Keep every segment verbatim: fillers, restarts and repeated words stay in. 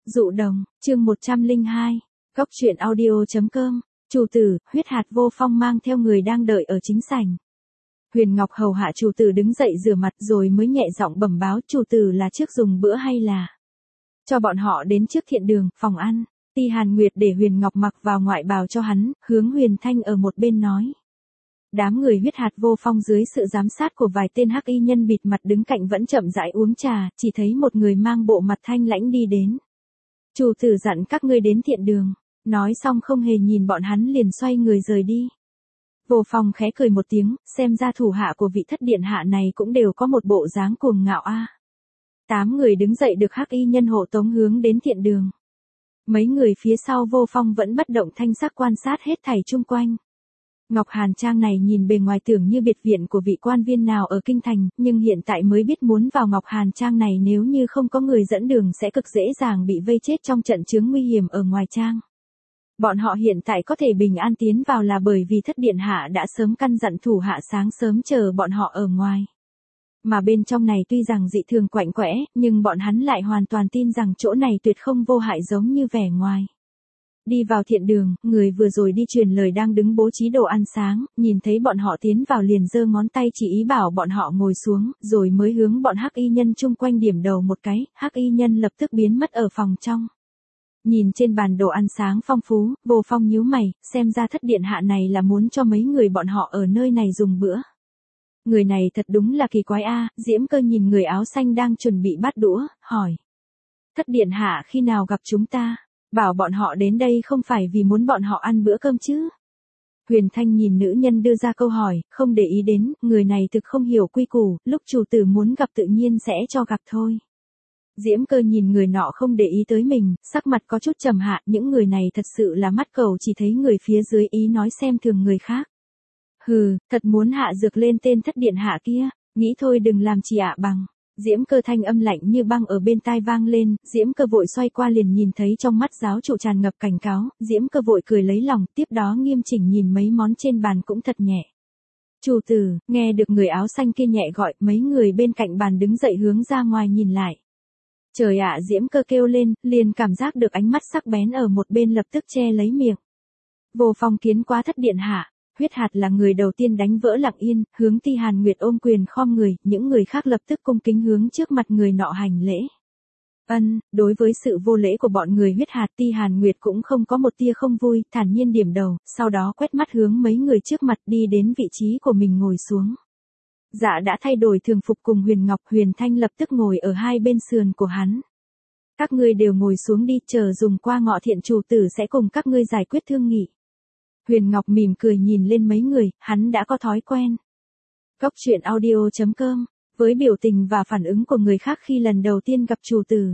Dụ đồng, chương một trăm lẻ hai, Cốc truyện audio chấm com, chủ tử, huyết hạt vô phong mang theo người đang đợi ở chính sảnh. Huyền Ngọc hầu hạ chủ tử đứng dậy rửa mặt rồi mới nhẹ giọng bẩm báo chủ tử là trước dùng bữa hay là cho bọn họ đến trước thiện đường, phòng ăn. Ti Hàn Nguyệt để Huyền Ngọc mặc vào ngoại bào cho hắn, hướng Huyền Thanh ở một bên nói. Đám người huyết hạt vô phong dưới sự giám sát của vài tên hắc y nhân bịt mặt đứng cạnh vẫn chậm rãi uống trà, chỉ thấy một người mang bộ mặt thanh lãnh đi đến. Chủ tử dặn các ngươi đến thiện đường, nói xong không hề nhìn bọn hắn liền xoay người rời đi. Vô Phong khẽ cười một tiếng, xem ra thủ hạ của vị thất điện hạ này cũng đều có một bộ dáng cuồng ngạo a. Tám người đứng dậy được hắc y nhân hộ tống hướng đến thiện đường. Mấy người phía sau Vô Phong vẫn bất động thanh sắc quan sát hết thảy chung quanh. Ngọc Hàn Trang này nhìn bề ngoài tưởng như biệt viện của vị quan viên nào ở kinh thành, nhưng hiện tại mới biết muốn vào Ngọc Hàn Trang này nếu như không có người dẫn đường sẽ cực dễ dàng bị vây chết trong trận chướng nguy hiểm ở ngoài trang. Bọn họ hiện tại có thể bình an tiến vào là bởi vì thất điện hạ đã sớm căn dặn thủ hạ sáng sớm chờ bọn họ ở ngoài. Mà bên trong này tuy rằng dị thường quạnh quẽ, nhưng bọn hắn lại hoàn toàn tin rằng chỗ này tuyệt không vô hại giống như vẻ ngoài. Đi vào thiện đường, người vừa rồi đi truyền lời đang đứng bố trí đồ ăn sáng, nhìn thấy bọn họ tiến vào liền giơ ngón tay chỉ ý bảo bọn họ ngồi xuống, rồi mới hướng bọn hắc y nhân chung quanh điểm đầu một cái, hắc y nhân lập tức biến mất ở phòng trong. Nhìn trên bàn đồ ăn sáng phong phú, Vô Phong nhíu mày, xem ra thất điện hạ này là muốn cho mấy người bọn họ ở nơi này dùng bữa. Người này thật đúng là kỳ quái a. Diễm Cơ nhìn người áo xanh đang chuẩn bị bát đũa, hỏi. Thất điện hạ khi nào gặp chúng ta? Bảo bọn họ đến đây không phải vì muốn bọn họ ăn bữa cơm chứ? Huyền Thanh nhìn nữ nhân đưa ra câu hỏi, không để ý đến, người này thực không hiểu quy củ, lúc chủ tử muốn gặp tự nhiên sẽ cho gặp thôi. Diễm Cơ nhìn người nọ không để ý tới mình, sắc mặt có chút trầm hạ, những người này thật sự là mắt cầu chỉ thấy người phía dưới ý nói xem thường người khác. Hừ, thật muốn hạ dược lên tên thất điện hạ kia, nghĩ thôi đừng làm chị ạ bằng. Diễm Cơ thanh âm lạnh như băng ở bên tai vang lên, Diễm Cơ vội xoay qua liền nhìn thấy trong mắt giáo chủ tràn ngập cảnh cáo, Diễm Cơ vội cười lấy lòng, tiếp đó nghiêm chỉnh nhìn mấy món trên bàn cũng thật nhẹ. Chủ tử, nghe được người áo xanh kia nhẹ gọi, mấy người bên cạnh bàn đứng dậy hướng ra ngoài nhìn lại. Trời ạ, Diễm Cơ kêu lên, liền cảm giác được ánh mắt sắc bén ở một bên lập tức che lấy miệng. Vô Phong kiến quá thất điện hạ. Huyết hạt là người đầu tiên đánh vỡ lặng yên, hướng Ti Hàn Nguyệt ôm quyền khom người, những người khác lập tức cung kính hướng trước mặt người nọ hành lễ. Ân, đối với sự vô lễ của bọn người huyết hạt Ti Hàn Nguyệt cũng không có một tia không vui, thản nhiên điểm đầu, sau đó quét mắt hướng mấy người trước mặt đi đến vị trí của mình ngồi xuống. Dạ đã thay đổi thường phục cùng Huyền Ngọc, Huyền Thanh lập tức ngồi ở hai bên sườn của hắn. Các ngươi đều ngồi xuống đi, chờ dùng qua ngọ thiện chủ tử sẽ cùng các ngươi giải quyết thương nghị. Huyền Ngọc mỉm cười nhìn lên mấy người, hắn đã có thói quen. Cốc truyện audio chấm com, với biểu tình và phản ứng của người khác khi lần đầu tiên gặp chủ tử.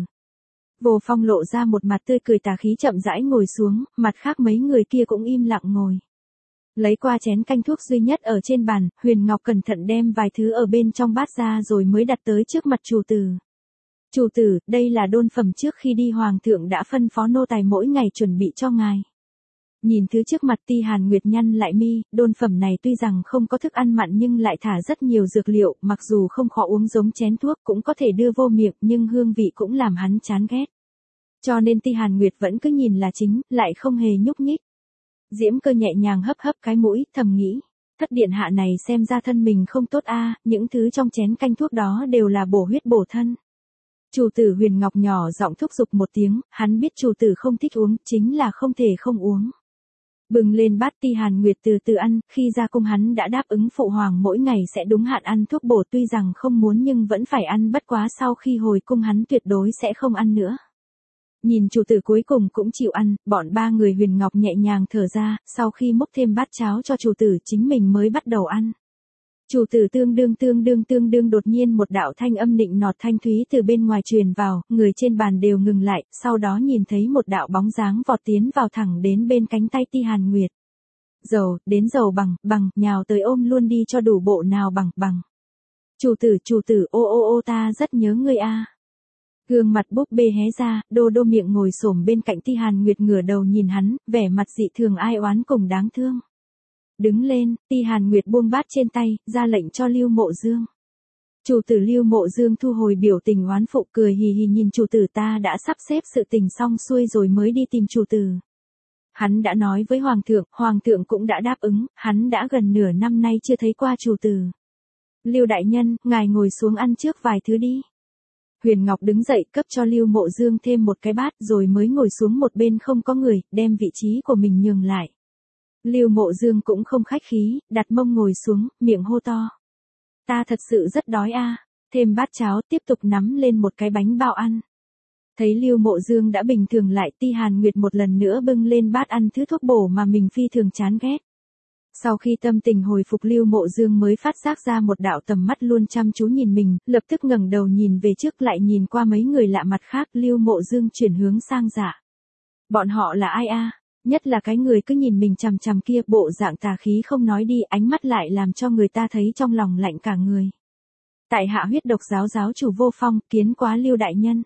Vô Phong lộ ra một mặt tươi cười tà khí chậm rãi ngồi xuống, mặt khác mấy người kia cũng im lặng ngồi. Lấy qua chén canh thuốc duy nhất ở trên bàn, Huyền Ngọc cẩn thận đem vài thứ ở bên trong bát ra rồi mới đặt tới trước mặt chủ tử. Chủ tử, đây là đôn phẩm trước khi đi hoàng thượng đã phân phó nô tài mỗi ngày chuẩn bị cho ngài. Nhìn thứ trước mặt Ti Hàn Nguyệt nhăn lại mi, đôn phẩm này tuy rằng không có thức ăn mặn nhưng lại thả rất nhiều dược liệu, mặc dù không khó uống giống chén thuốc cũng có thể đưa vô miệng nhưng hương vị cũng làm hắn chán ghét. Cho nên Ti Hàn Nguyệt vẫn cứ nhìn là chính, lại không hề nhúc nhích. Diễm Cơ nhẹ nhàng hấp hấp cái mũi, thầm nghĩ, thất điện hạ này xem ra thân mình không tốt a, những thứ trong chén canh thuốc đó đều là bổ huyết bổ thân. Chủ tử Huyền Ngọc nhỏ giọng thúc giục một tiếng, hắn biết chủ tử không thích uống, chính là không thể không uống. Bừng lên bát Ti Hàn Nguyệt từ từ ăn, khi ra cung hắn đã đáp ứng phụ hoàng mỗi ngày sẽ đúng hạn ăn thuốc bổ tuy rằng không muốn nhưng vẫn phải ăn bất quá sau khi hồi cung hắn tuyệt đối sẽ không ăn nữa. Nhìn chủ tử cuối cùng cũng chịu ăn, bọn ba người Huyền Ngọc nhẹ nhàng thở ra, sau khi múc thêm bát cháo cho chủ tử chính mình mới bắt đầu ăn. Chủ tử tương đương tương đương tương đương đột nhiên một đạo thanh âm nịnh nọt thanh thúy từ bên ngoài truyền vào, người trên bàn đều ngừng lại, sau đó nhìn thấy một đạo bóng dáng vọt tiến vào thẳng đến bên cánh tay Ti Hàn Nguyệt. Dầu, đến dầu bằng, bằng, nhào tới ôm luôn đi cho đủ bộ nào bằng, bằng. Chủ tử, chủ tử, ô ô ô ta rất nhớ ngươi a. Gương mặt búp bê hé ra, đô đô miệng ngồi xổm bên cạnh Ti Hàn Nguyệt ngửa đầu nhìn hắn, vẻ mặt dị thường ai oán cùng đáng thương. Đứng lên, Ti Hàn Nguyệt buông bát trên tay, ra lệnh cho Lưu Mộ Dương. Chủ tử Lưu Mộ Dương thu hồi biểu tình oán phụ, cười hì hì nhìn chủ tử, ta đã sắp xếp sự tình xong xuôi rồi mới đi tìm chủ tử. Hắn đã nói với hoàng thượng, hoàng thượng cũng đã đáp ứng, hắn đã gần nửa năm nay chưa thấy qua chủ tử. Lưu đại nhân, ngài ngồi xuống ăn trước vài thứ đi. Huyền Ngọc đứng dậy cấp cho Lưu Mộ Dương thêm một cái bát rồi mới ngồi xuống một bên không có người, đem vị trí của mình nhường lại. Lưu Mộ Dương cũng không khách khí, đặt mông ngồi xuống, miệng hô to. Ta thật sự rất đói a, thêm bát cháo, tiếp tục nắm lên một cái bánh bao ăn. Thấy Lưu Mộ Dương đã bình thường lại, Ti Hàn Nguyệt một lần nữa bưng lên bát ăn thứ thuốc bổ mà mình phi thường chán ghét. Sau khi tâm tình hồi phục, Lưu Mộ Dương mới phát giác ra một đạo tầm mắt luôn chăm chú nhìn mình, lập tức ngẩng đầu nhìn về trước lại nhìn qua mấy người lạ mặt khác, Lưu Mộ Dương chuyển hướng sang Dạ. Bọn họ là ai a? Nhất là cái người cứ nhìn mình chằm chằm kia, bộ dạng tà khí không nói đi, ánh mắt lại làm cho người ta thấy trong lòng lạnh cả người. Tại hạ huyết độc giáo giáo chủ Vô Phong, kiến quá Lưu đại nhân.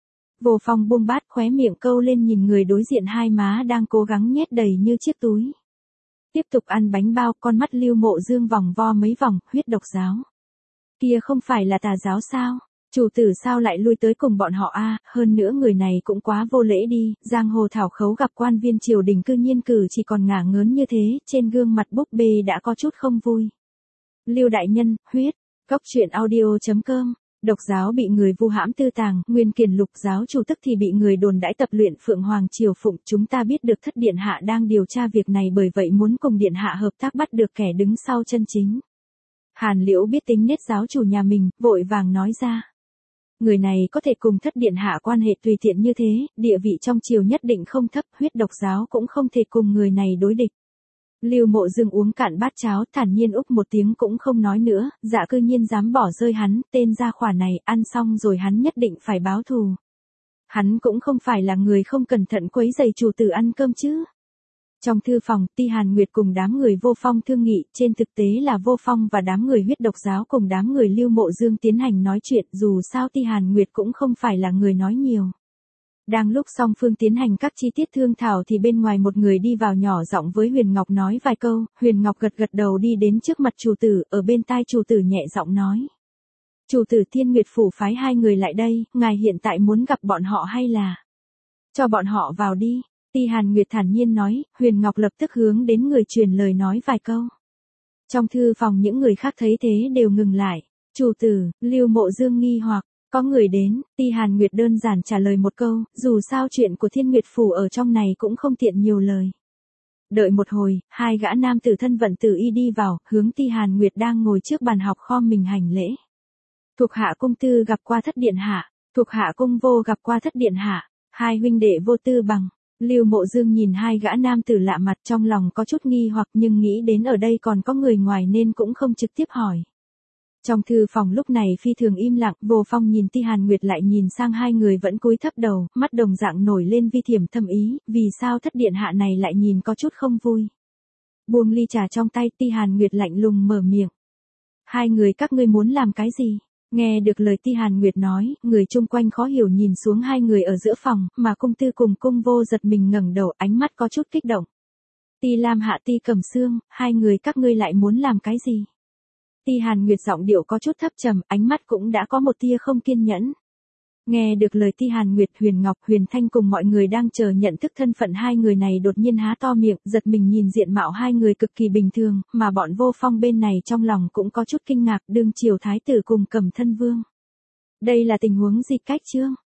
Vô Phong buông bát, khóe miệng câu lên nhìn người đối diện, hai má đang cố gắng nhét đầy như chiếc túi. Tiếp tục ăn bánh bao, con mắt Lưu Mộ Dương vòng vo mấy vòng, huyết độc giáo. Kia không phải là tà giáo sao? Chủ tử sao lại lui tới cùng bọn họ a? Hơn nữa người này cũng quá vô lễ đi, giang hồ thảo khấu gặp quan viên triều đình cư nhiên cử chỉ còn ngả ngớn như thế, trên gương mặt búp bê đã có chút không vui. Lưu đại nhân, huyết, góc truyện audio chấm com. Độc giáo bị người vu hãm tư tàng, Nguyên Kiền Lục giáo chủ tức thì bị người đồn đãi tập luyện Phượng Hoàng triều phụng, chúng ta biết được thất điện hạ đang điều tra việc này, bởi vậy muốn cùng điện hạ hợp tác bắt được kẻ đứng sau chân chính. Hàn Liễu biết tính nết giáo chủ nhà mình, vội vàng nói ra. Người này có thể cùng thất điện hạ quan hệ tùy tiện như thế, địa vị trong triều nhất định không thấp, huyết độc giáo cũng không thể cùng người này đối địch. Lưu Mộ Dương uống cạn bát cháo, thản nhiên úc một tiếng cũng không nói nữa, dạ cư nhiên dám bỏ rơi hắn, tên gia khỏa này, ăn xong rồi hắn nhất định phải báo thù. Hắn cũng không phải là người không cẩn thận quấy rầy chủ tử ăn cơm chứ. Trong thư phòng, Ti Hàn Nguyệt cùng đám người Vô Phong thương nghị, trên thực tế là Vô Phong và đám người huyết độc giáo cùng đám người Lưu Mộ Dương tiến hành nói chuyện, dù sao Ti Hàn Nguyệt cũng không phải là người nói nhiều. Đang lúc song phương tiến hành các chi tiết thương thảo thì bên ngoài một người đi vào nhỏ giọng với Huyền Ngọc nói vài câu, Huyền Ngọc gật gật đầu đi đến trước mặt chủ tử, ở bên tai chủ tử nhẹ giọng nói. Chủ tử Thiên Nguyệt phủ phái hai người lại đây, ngài hiện tại muốn gặp bọn họ hay là? Cho bọn họ vào đi. Ti Hàn Nguyệt thản nhiên nói, Huyền Ngọc lập tức hướng đến người truyền lời nói vài câu. Trong thư phòng những người khác thấy thế đều ngừng lại. Chủ tử, Lưu Mộ Dương nghi hoặc, có người đến, Ti Hàn Nguyệt đơn giản trả lời một câu, dù sao chuyện của Thiên Nguyệt phủ ở trong này cũng không tiện nhiều lời. Đợi một hồi, hai gã nam tử thân vận tử y đi vào, hướng Ti Hàn Nguyệt đang ngồi trước bàn học khom mình hành lễ. Thuộc hạ cung tư gặp qua thất điện hạ, thuộc hạ cung vô gặp qua thất điện hạ, hai huynh đệ Vô Tư bằng. Lưu Mộ Dương nhìn hai gã nam tử lạ mặt, trong lòng có chút nghi hoặc nhưng nghĩ đến ở đây còn có người ngoài nên cũng không trực tiếp hỏi. Trong thư phòng lúc này phi thường im lặng, Vô Phong nhìn Ti Hàn Nguyệt lại nhìn sang hai người vẫn cúi thấp đầu, mắt đồng dạng nổi lên vi thiểm thâm ý, vì sao thất điện hạ này lại nhìn có chút không vui. Buông ly trà trong tay, Ti Hàn Nguyệt lạnh lùng mở miệng. Hai người các ngươi muốn làm cái gì? Nghe được lời Ti Hàn Nguyệt nói, người chung quanh khó hiểu nhìn xuống hai người ở giữa phòng, mà cung tư cùng cung vô giật mình ngẩng đầu, ánh mắt có chút kích động. Ti Lam Hạ Ti Cẩm Sương, hai người các ngươi lại muốn làm cái gì? Ti Hàn Nguyệt giọng điệu có chút thấp trầm, ánh mắt cũng đã có một tia không kiên nhẫn. Nghe được lời Ti Hàn Nguyệt, Huyền Ngọc, Huyền Thanh cùng mọi người đang chờ nhận thức thân phận hai người này đột nhiên há to miệng, giật mình nhìn diện mạo hai người cực kỳ bình thường, mà bọn Vô Phong bên này trong lòng cũng có chút kinh ngạc, đương triều thái tử cùng Cẩm Thân Vương. Đây là tình huống gì cách chương?